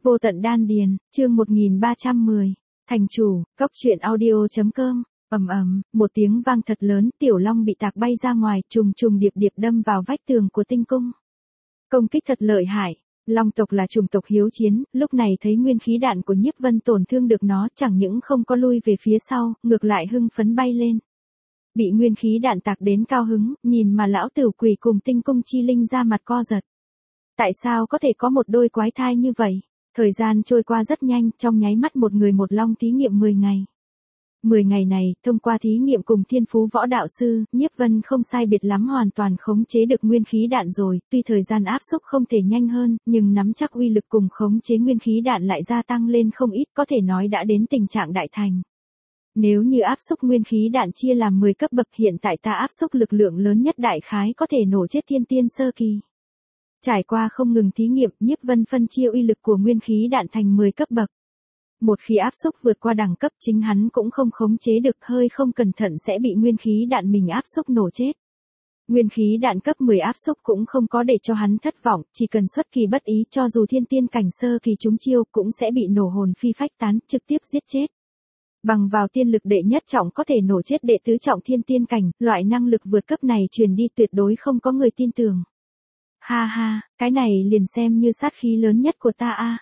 Vô tận đan điền, chương 1310. Thành chủ, cốc truyện audio.com. Một tiếng vang thật lớn, Tiểu Long bị tạc bay ra ngoài, trùng trùng điệp điệp đâm vào vách tường của tinh cung. Công kích thật lợi hại. Long tộc là chủng tộc hiếu chiến, lúc này thấy nguyên khí đạn của Nhiếp Vân tổn thương được nó, chẳng những không có lui về phía sau, ngược lại hưng phấn bay lên. Bị nguyên khí đạn tạc đến cao hứng, nhìn mà lão tử quỷ cùng tinh cung chi linh ra mặt co giật. Tại sao có thể có một đôi quái thai như vậy? Thời gian trôi qua rất nhanh, trong nháy mắt một người một long thí nghiệm 10 ngày. 10 ngày này, thông qua thí nghiệm cùng thiên phú võ đạo sư, Nhiếp Vân không sai biệt lắm hoàn toàn khống chế được nguyên khí đạn rồi, tuy thời gian áp xúc không thể nhanh hơn, nhưng nắm chắc uy lực cùng khống chế nguyên khí đạn lại gia tăng lên không ít, có thể nói đã đến tình trạng đại thành. Nếu như áp xúc nguyên khí đạn chia làm 10 cấp bậc, hiện tại ta áp xúc lực lượng lớn nhất đại khái có thể nổ chết thiên tiên sơ kỳ. Trải qua không ngừng thí nghiệm, Nhiếp Vân phân chia uy lực của nguyên khí đạn thành 10 cấp bậc. Một khi áp xúc vượt qua đẳng cấp, chính hắn cũng không khống chế được, hơi không cẩn thận sẽ bị nguyên khí đạn mình áp xúc nổ chết. Nguyên khí đạn cấp 10 áp xúc cũng không có để cho hắn thất vọng, chỉ cần xuất kỳ bất ý, cho dù thiên tiên cảnh sơ kỳ trúng chiêu cũng sẽ bị nổ hồn phi phách tán, trực tiếp giết chết. Bằng vào tiên lực đệ nhất trọng có thể nổ chết đệ tứ trọng thiên tiên cảnh, loại năng lực vượt cấp này truyền đi tuyệt đối không có người tin tưởng. Ha ha, cái này liền xem như sát khí lớn nhất của ta a.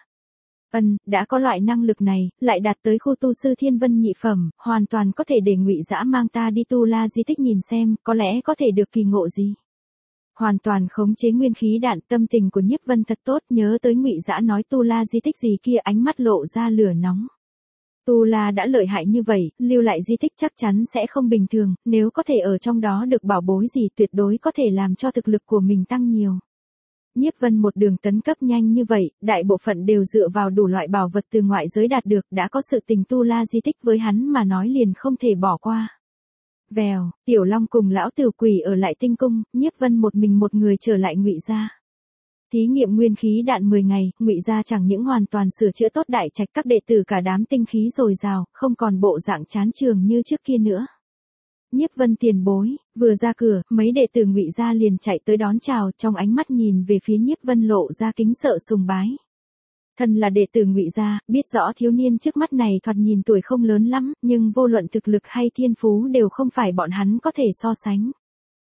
Đã có loại năng lực này, lại đạt tới khu tu sư thiên vân nhị phẩm, hoàn toàn có thể để Ngụy Dã mang ta đi tu la di tích nhìn xem, có lẽ có thể được kỳ ngộ gì. Hoàn toàn khống chế nguyên khí đạn, tâm tình của Nhiếp Vân thật tốt, nhớ tới Ngụy Dã nói tu la di tích gì kia, ánh mắt lộ ra lửa nóng. Tu la đã lợi hại như vậy, lưu lại di tích chắc chắn sẽ không bình thường, nếu có thể ở trong đó được bảo bối gì tuyệt đối có thể làm cho thực lực của mình tăng nhiều. Nhiếp Vân một đường tấn cấp nhanh như vậy, đại bộ phận đều dựa vào đủ loại bảo vật từ ngoại giới đạt được, đã có sự tình tu la di tích với hắn mà nói liền không thể bỏ qua. Vèo, Tiểu Long cùng lão tử quỷ ở lại tinh cung, Nhiếp Vân một mình một người trở lại Ngụy gia. Thí nghiệm nguyên khí đạn 10 ngày, Ngụy gia chẳng những hoàn toàn sửa chữa tốt đại trạch, các đệ tử cả đám tinh khí dồi dào, không còn bộ dạng chán trường như trước kia nữa. Nhiếp Vân tiền bối, vừa ra cửa, mấy đệ tử Ngụy gia liền chạy tới đón chào, trong ánh mắt nhìn về phía Nhiếp Vân lộ ra kính sợ sùng bái. Thân là đệ tử Ngụy gia, biết rõ thiếu niên trước mắt này thoạt nhìn tuổi không lớn lắm, nhưng vô luận thực lực hay thiên phú đều không phải bọn hắn có thể so sánh.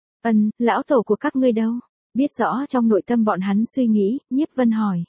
Lão tổ của các ngươi đâu? Biết rõ trong nội tâm bọn hắn suy nghĩ, Nhiếp Vân hỏi.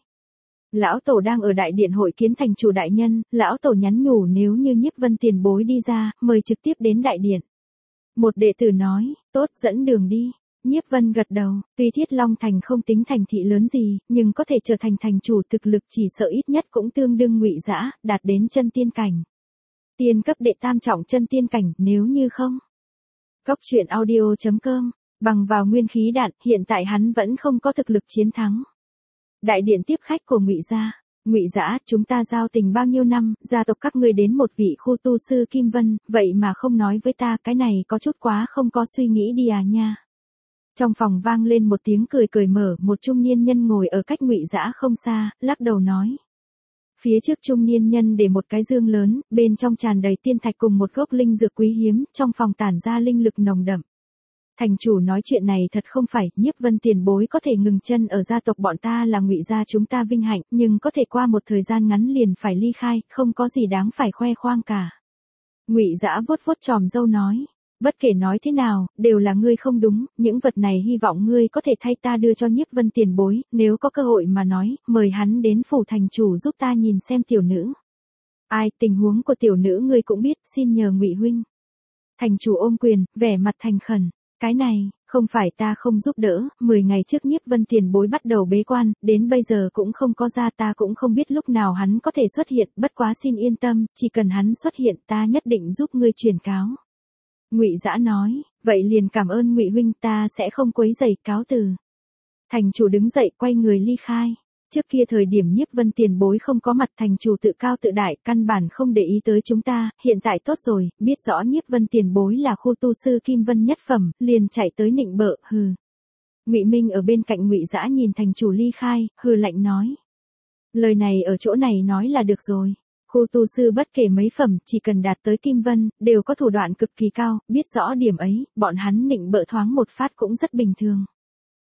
Lão tổ đang ở đại điện hội kiến thành chủ đại nhân, lão tổ nhắn nhủ nếu như Nhiếp Vân tiền bối đi ra, mời trực tiếp đến đại điện. Một đệ tử nói, tốt, dẫn đường đi. Nhiếp Vân gật đầu, tuy Thiết Long Thành không tính thành thị lớn gì, nhưng có thể trở thành thành chủ, thực lực chỉ sợ ít nhất cũng tương đương Ngụy Dã, đạt đến chân tiên cảnh. Tiên cấp đệ tam trọng chân tiên cảnh, nếu như không. Cốc truyện audio.com, bằng vào nguyên khí đạn, hiện tại hắn vẫn không có thực lực chiến thắng. Đại điện tiếp khách của Ngụy gia. Ngụy Dã, chúng ta giao tình bao nhiêu năm, gia tộc các ngươi đến một vị khu tu sư Kim Vân, vậy mà không nói với ta, cái này có chút quá không có suy nghĩ đi à nha. Trong phòng vang lên một tiếng cười cởi mở, một trung niên nhân ngồi ở cách Ngụy Dã không xa, lắc đầu nói. Phía trước trung niên nhân để một cái dương lớn, bên trong tràn đầy tiên thạch cùng một gốc linh dược quý hiếm, trong phòng tản ra linh lực nồng đậm. Thành chủ nói chuyện này thật không phải, Nhiếp Vân tiền bối có thể ngừng chân ở gia tộc bọn ta là Ngụy gia chúng ta vinh hạnh, nhưng có thể qua một thời gian ngắn liền phải ly khai, không có gì đáng phải khoe khoang cả. Ngụy Dã vuốt vuốt chòm râu nói, bất kể nói thế nào, đều là ngươi không đúng, những vật này hy vọng ngươi có thể thay ta đưa cho Nhiếp Vân tiền bối, nếu có cơ hội mà nói, mời hắn đến phủ thành chủ giúp ta nhìn xem tiểu nữ. Ai, tình huống của tiểu nữ ngươi cũng biết, xin nhờ Ngụy huynh. Thành chủ ôm quyền, vẻ mặt thành khẩn. Cái này, không phải ta không giúp đỡ, 10 ngày trước Nhiếp Vân tiền bối bắt đầu bế quan, đến bây giờ cũng không có ra, ta cũng không biết lúc nào hắn có thể xuất hiện, bất quá xin yên tâm, chỉ cần hắn xuất hiện ta nhất định giúp ngươi truyền cáo. Ngụy Dã nói, vậy liền cảm ơn Ngụy huynh, ta sẽ không quấy rầy, cáo từ. Thành chủ đứng dậy quay người ly khai. Trước kia thời điểm Nhiếp Vân tiền bối không có mặt, thành chủ tự cao tự đại, căn bản không để ý tới chúng ta, hiện tại tốt rồi, biết rõ Nhiếp Vân tiền bối là khu tu sư Kim Vân nhất phẩm, liền chạy tới nịnh bợ, hừ. Ngụy Minh ở bên cạnh Ngụy Dã nhìn thành chủ ly khai, hừ lạnh nói. Lời này ở chỗ này nói là được rồi. Khu tu sư bất kể mấy phẩm, chỉ cần đạt tới Kim Vân, đều có thủ đoạn cực kỳ cao, biết rõ điểm ấy, bọn hắn nịnh bợ thoáng một phát cũng rất bình thường.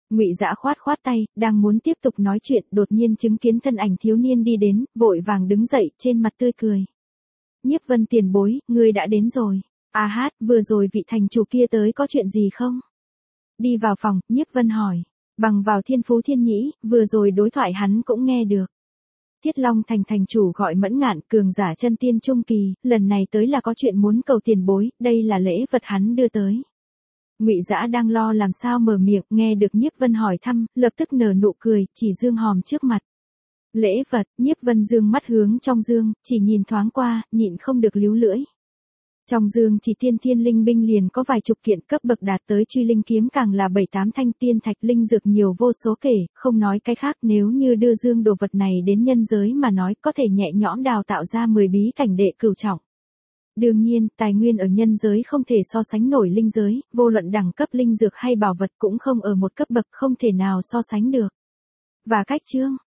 Ngụy Dã khoát khoát tay, đang muốn tiếp tục nói chuyện, đột nhiên chứng kiến thân ảnh thiếu niên đi đến, vội vàng đứng dậy, trên mặt tươi cười. Nhiếp Vân tiền bối, ngươi đã đến rồi. A hát, vừa rồi vị thành chủ kia tới có chuyện gì không? Đi vào phòng, Nhiếp Vân hỏi. Bằng vào thiên phú thiên nhĩ, vừa rồi đối thoại hắn cũng nghe được. Thiết Long thành thành chủ gọi Mẫn Ngạn, cường giả chân tiên trung kỳ, lần này tới là có chuyện muốn cầu tiền bối, đây là lễ vật hắn đưa tới. Ngụy Dã đang lo làm sao mở miệng, nghe được Nhiếp Vân hỏi thăm, lập tức nở nụ cười, chỉ dương hòm trước mặt. Lễ vật, Nhiếp Vân dương mắt hướng trong dương, chỉ nhìn thoáng qua, nhịn không được líu lưỡi. Trong dương chỉ tiên thiên linh binh liền có vài chục kiện, cấp bậc đạt tới truy linh kiếm càng là 7-8 thanh, tiên thạch linh dược nhiều vô số kể, không nói cái khác, nếu như đưa dương đồ vật này đến nhân giới mà nói, có thể nhẹ nhõm đào tạo ra 10 bí cảnh đệ cửu trọng. Đương nhiên, tài nguyên ở nhân giới không thể so sánh nổi linh giới, vô luận đẳng cấp linh dược hay bảo vật cũng không ở một cấp bậc, không thể nào so sánh được. Và cách chương